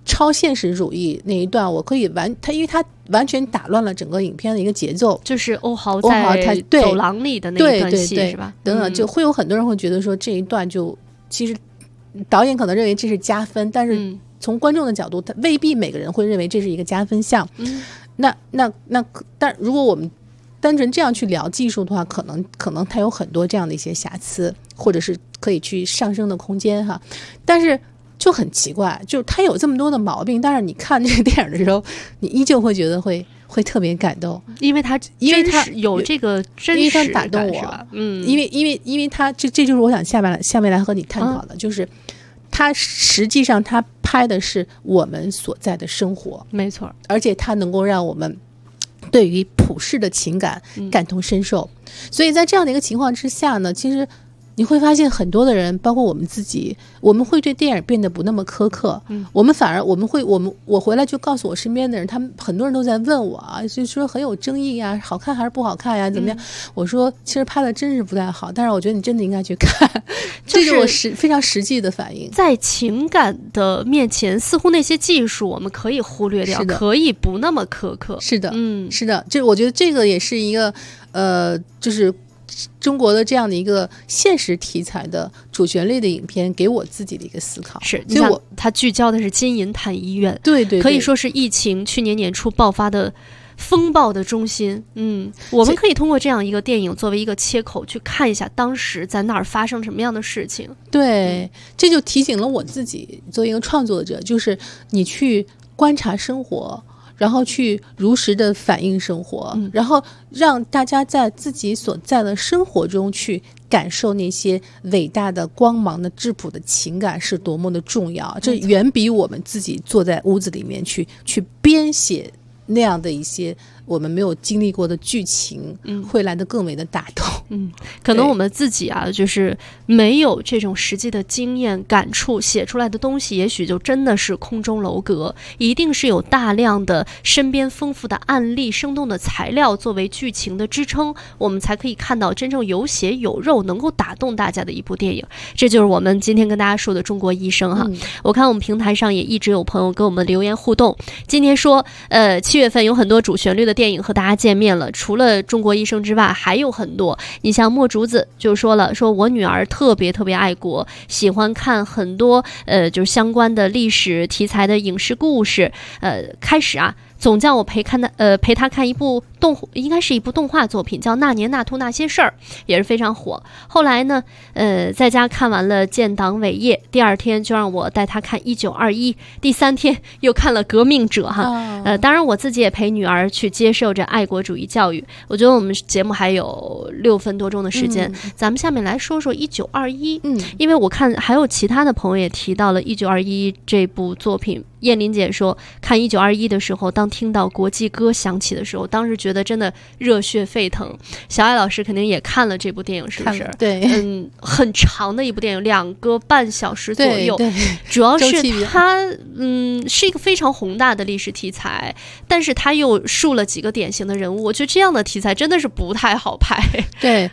超现实主义那一段，我可以因为它完全打乱了整个影片的一个节奏， 就是欧豪在走廊里的那一段戏是吧？ 等等，就会有很多人会觉得说这一段就其实导演可能认为这是加分，但是从观众的角度，他未必每个人会认为这是一个加分项。但如果我们单纯这样去聊技术的话，可能它有很多这样的一些瑕疵，或者是可以去上升的空间哈。但是就很奇怪，就是它有这么多的毛病，但是你看这个电影的时候，你依旧会觉得会特别感动， 因为它有这个真实， 因为它打动我，因为它这就是我想下面来和你探讨的，就是它实际上它拍的是我们所在的生活， 没错， 而且它能够让我们对于普世的情感感同身受，所以在这样的一个情况之下呢，其实你会发现很多的人，包括我们自己，我们会对电影变得不那么苛刻。我们反而我回来就告诉我身边的人，他们很多人都在问我啊，就说很有争议啊，好看还是不好看呀，怎么样？我说其实拍的真是不太好，但是我觉得你真的应该去看，这是我非常实际的反应。 在情感的面前，似乎那些技术我们可以忽略掉，可以不那么苛刻。 是的，是的，就我觉得这个也是一个就是中国的这样的一个现实题材的主旋律的影片给我自己的一个思考。 是，你想它聚焦的是金银潭医院， 对， 可以说是疫情去年年初爆发的风暴的中心。我们可以通过这样一个电影作为一个切口去看一下当时在那儿发生什么样的事情。 对，这就提醒了我自己作为一个创作者，就是你去观察生活，然后去如实的反映生活，然后让大家在自己所在的生活中去感受那些伟大的光芒的质朴的情感是多么的重要。这远比我们自己坐在屋子里面去编写那样的一些我们没有经历过的剧情，会来得更为的打动。 可能我们自己啊，就是没有这种实际的经验感触，写出来的东西也许就真的是空中楼阁，一定是有大量的身边丰富的案例、生动的材料作为剧情的支撑，我们才可以看到真正有血有肉能够打动大家的一部电影。这就是我们今天跟大家说的中国医生哈。我看我们平台上也一直有朋友跟我们留言互动，今天说7月份有很多主旋律的电影和大家见面了，除了中国医生之外还有很多。你像墨竹子就说了，说我女儿特别爱国，喜欢看很多就是相关的历史题材的影视故事，开始啊总叫我陪他看一部应该是一部动画作品，叫《那年那兔那些事儿》，也是非常火。后来呢，在家看完了《建党伟业》，第二天就让我带他看《1921》，第三天又看了《革命者》哈。当然我自己也陪女儿去接受着爱国主义教育。我觉得我们节目还有6分多钟的时间，咱们下面来说说1921。因为我看还有其他的朋友也提到了1921这部作品。燕林姐说，看1921的时候，当听到国际歌响起的时候，当时觉得真的热血沸腾。小爱老师肯定也看了这部电影，是不是？ 对， 很长的一部电影，2个半小时左右。 对， 主要是它是一个非常宏大的历史题材，但是它又树了几个典型的人物。我觉得这样的题材真的是不太好拍。 对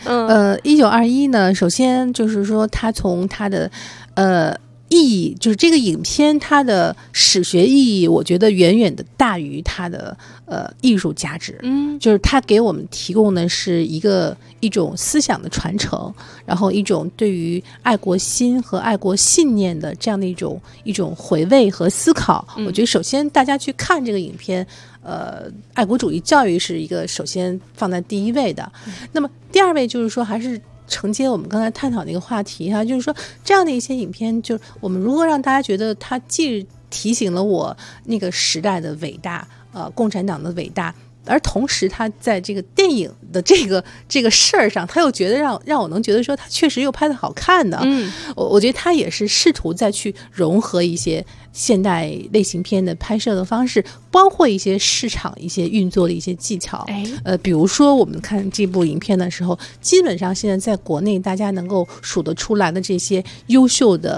，1921呢，首先就是说，它从它的意义，就是这个影片它的史学意义，我觉得远远的大于它的艺术价值。就是它给我们提供的是一种思想的传承，然后一种对于爱国心和爱国信念的这样的一种回味和思考。我觉得首先大家去看这个影片，爱国主义教育是一个首先放在第一位的。那么第二位就是说，还是承接我们刚才探讨的一个话题哈，就是说这样的一些影片，就是我们如何让大家觉得它既提醒了我那个时代的伟大，共产党的伟大，而同时他在这个电影的这个事儿上，他又觉得让我能觉得说他确实又拍得好看的。我觉得他也是试图再去融合一些现代类型片的拍摄的方式，包括一些市场一些运作的一些技巧。比如说我们看这部影片的时候，基本上现在在国内大家能够数得出来的这些优秀的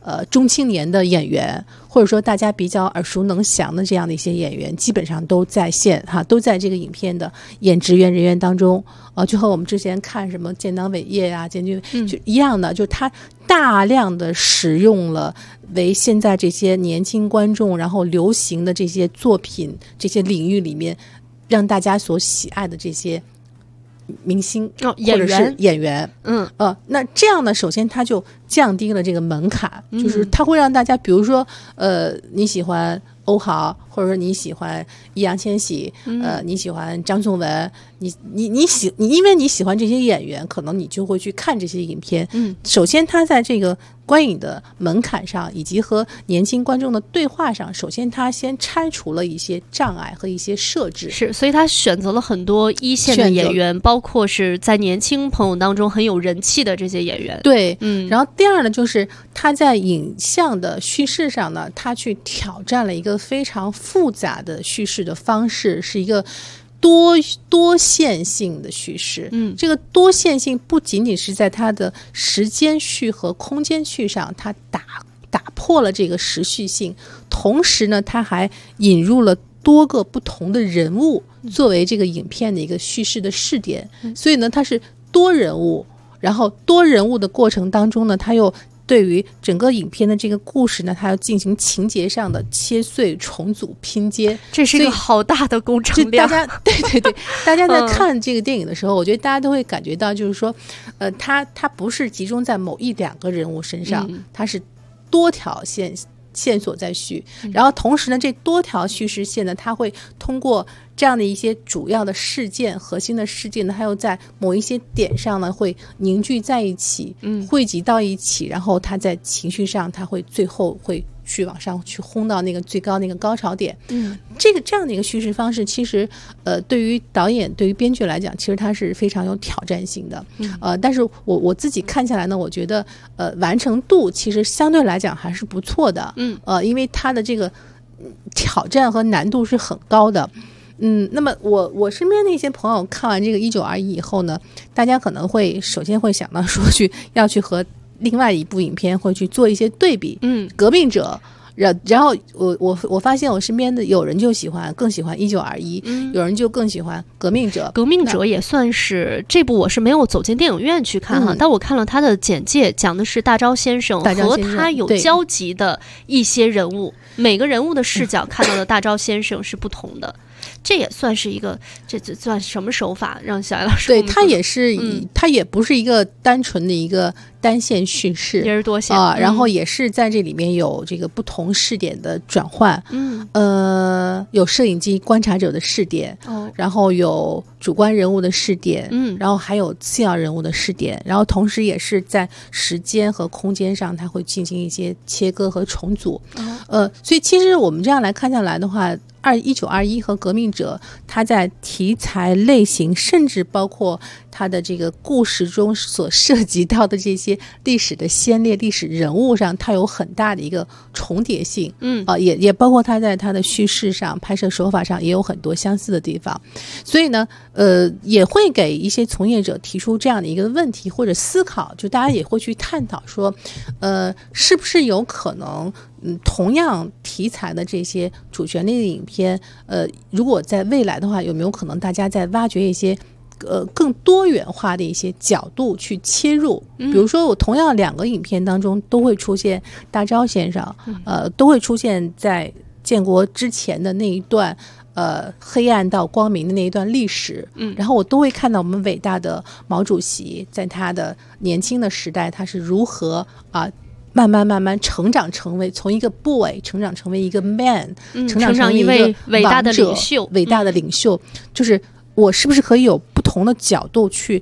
中青年的演员，或者说大家比较耳熟能详的这样的一些演员，基本上都在线哈，都在这个影片的演职员人员当中。就和我们之前看什么建党伟业啊、建军就一样的，就他大量的使用了为现在这些年轻观众然后流行的这些作品、这些领域里面让大家所喜爱的这些明星或者是演员，那这样呢，首先它就降低了这个门槛，就是它会让大家，比如说，你喜欢欧豪，或者说你喜欢易烊千玺，你喜欢张颂文，你因为你喜欢这些演员，可能你就会去看这些影片。首先它在这个观影的门槛上，以及和年轻观众的对话上，首先它先拆除了一些障碍和一些设置。 是，所以他选择了很多一线的演员，包括是在年轻朋友当中很有人气的这些演员。 对，然后第二呢，就是他在影像的叙事上呢，他去挑战了一个非常复杂的叙事的方式，是一个多线性的叙事。这个多线性不仅仅是在它的时间序和空间序上，它打破了这个时序性，同时呢，它还引入了多个不同的人物作为这个影片的一个叙事的视点。所以呢，它是多人物，然后多人物的过程当中呢，它又对于整个影片的这个故事呢，它要进行情节上的切碎、重组、拼接， 这是一个好大的工程量。 大家对，大家在看这个电影的时候，我觉得大家都会感觉到，就是说，它不是集中在某一两个人物身上，它是多条线索在续，然后同时呢，这多条叙事线呢，它会通过这样的一些主要的事件、核心的事件呢，它又在某一些点上呢会凝聚在一起，汇集到一起，然后它在情绪上，它会最后会去往上去轰到那个最高那个高潮点。这样的一个叙事方式，其实对于导演、对于编剧来讲，其实它是非常有挑战性的。但是我自己看下来呢，我觉得完成度其实相对来讲还是不错的。因为它的这个挑战和难度是很高的。那么我身边的一些朋友看完这个1921以后呢，大家可能会首先会想到说要去和另外一部影片会去做一些对比，革命者。然后我发现我身边的有人就更喜欢1921，有人就更喜欢革命者。 革命者也算是这部，我是没有走进电影院去看哈，但我看了他的简介，讲的是大钊先生和他有交集的一些人物，每个人物的视角看到的大钊先生是不同的。这也算是一个，这算什么手法？让小艾老师。 对，它也是它也不是一个单纯的一个单线叙事， 也是多线然后也是在这里面有这个不同视点的转换。有摄影机观察者的视点，然后有主观人物的视点，然后还有次要人物的视点，然后同时也是在时间和空间上，它会进行一些切割和重组。所以其实我们这样来看下来的话，1921和革命者，它在题材类型，甚至包括它的这个故事中所涉及到的这些历史的先烈、历史人物上，它有很大的一个重叠性。也包括它在它的叙事上、拍摄手法上也有很多相似的地方。所以呢，也会给一些从业者提出这样的一个问题或者思考，就大家也会去探讨说，是不是有可能同样题材的这些主旋律的影片，如果在未来的话，有没有可能大家在挖掘一些更多元化的一些角度去切入？比如说，我同样两个影片当中都会出现大钊先生，都会出现在建国之前的那一段。黑暗到光明的那一段历史，然后我都会看到我们伟大的毛主席在他的年轻的时代，他是如何慢慢成长成为从一个 boy 成长成为一个 man，成长成为一个伟大的领袖， 伟大的领袖。就是我是不是可以有不同的角度去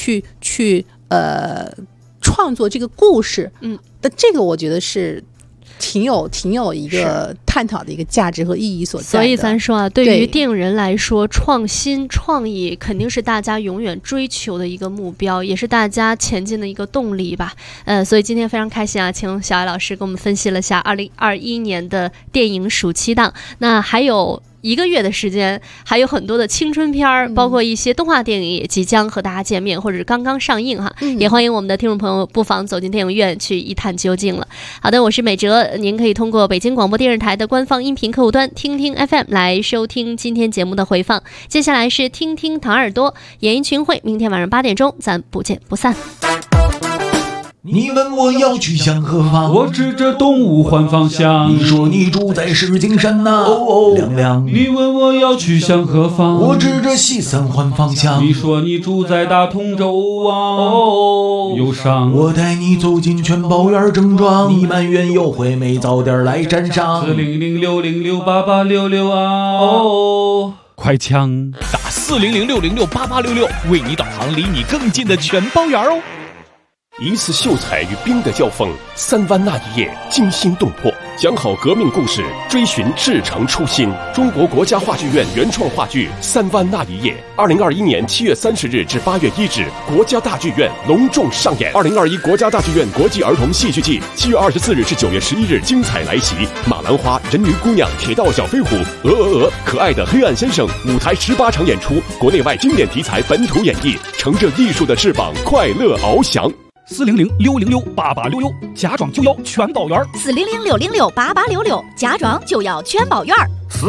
创作这个故事？但这个我觉得是挺有一个探讨的一个价值和意义所在的。 所以咱说对于电影人来说，创新创意肯定是大家永远追求的一个目标，也是大家前进的一个动力吧。所以今天非常开心请小艾老师给我们分析了下2021年的电影暑期档。那还有 1个月的时间，还有很多的青春片儿，包括一些动画电影也即将和大家见面，或者是刚刚上映哈。也欢迎我们的听众朋友不妨走进电影院去一探究竟了。好的，我是美哲，您可以通过北京广播电视台的官方音频客户端听听 FM 来收听今天节目的回放。接下来是听听唐耳朵演艺群会，明天晚上8点钟咱不见不散。 你问我要去向何方， 我指着东吴换方向。 你说你住在石景山呐，亮亮。 你问我要去向何方， 我指着西三环方向。 你说你住在大同州啊，忧伤。 我带你走进全宝园正庄，你埋怨有惠美，早点来沾上。 400-606-8866啊，快枪打400-606-8866，为你导航离你更近的全宝园哦。 一次秀才与兵的交锋，3湾那一夜惊心动魄，讲好革命故事，追寻至诚初心。中国国家话剧院原创话剧《3湾那一夜》，2021年7月30日至8月1日，国家大剧院隆重上演。2021国家大剧院国际儿童戏剧季7月24日至9月11日精彩来袭，马兰花、人鱼姑娘、铁道小飞虎、可爱的黑暗先生，舞台18场演出，国内外经典题材本土演绎，乘着艺术的翅膀，快乐翱翔。 400-606-8866，家装就要全宝园。 400-606-8866，家装就要全宝园。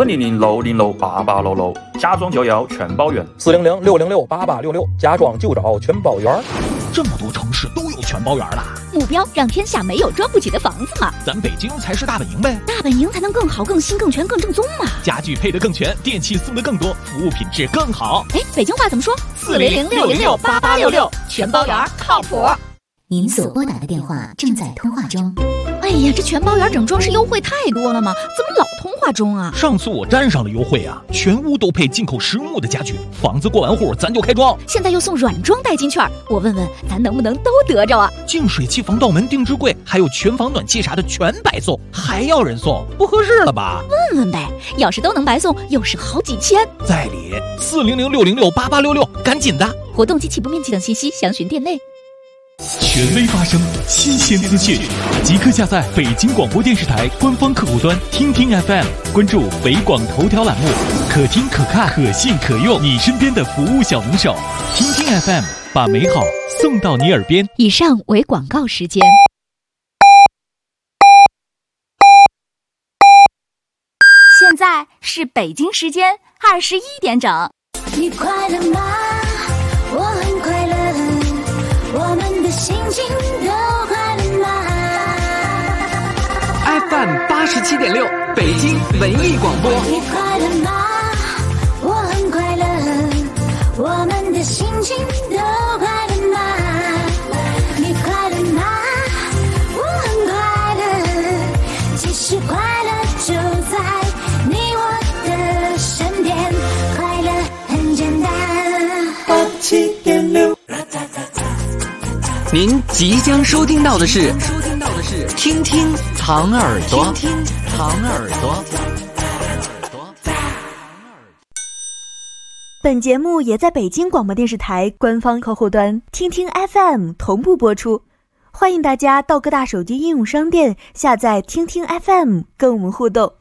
400-606-8866，家装就要全宝园。 400-606-8866，家装就找全宝园。 这么多城市都有全宝园了， 目标让天下没有装不起的房子嘛。 咱北京才是大本营呗， 大本营才能更好、更新、更全、更正宗嘛。 家具配得更全，电器送得更多，服务品质更好。 哎，北京话怎么说？400-606-8866，全宝园靠谱。 您所拨打的电话正在通话中。 哎呀，这全宝园整装饰优惠太多了吗？怎么老通话中啊？ 上次我沾上了优惠啊，全屋都配进口实木的家具，房子过完户咱就开装。 现在又送软装代金券，我问问咱能不能都得着啊？ 净水器、防盗门、定制柜，还有全房暖气啥的全白送，还要人送，不合适了吧？ 问问呗，要是都能白送，又省好几千。 在理400-606-8866，赶紧的！ 活动及起步面积等信息详询店内。 权威发声，新鲜资讯，即刻下载北京广播电视台官方客户端听听 FM， 关注北广头条栏目，可听可看可信可用，你身边的服务小能手。听听 FM， 把美好送到你耳边。 以上为广告时间。 现在是北京时间21点整。 你快乐吗？我很快乐。我们的心情都快乐吗 ？FM 87.6，北京文艺广播。 你快乐吗？我很快乐。我们的心情都快乐吗？你快乐吗？我很快乐。其实快乐就在你我的身边，快乐很简单。87.6。 您即将收听到的是听听唐耳朵，听听唐耳朵。 本节目也在北京广播电视台官方客户端听听 FM 同步播出，欢迎大家到各大手机应用商店下载听听 FM 跟我们互动。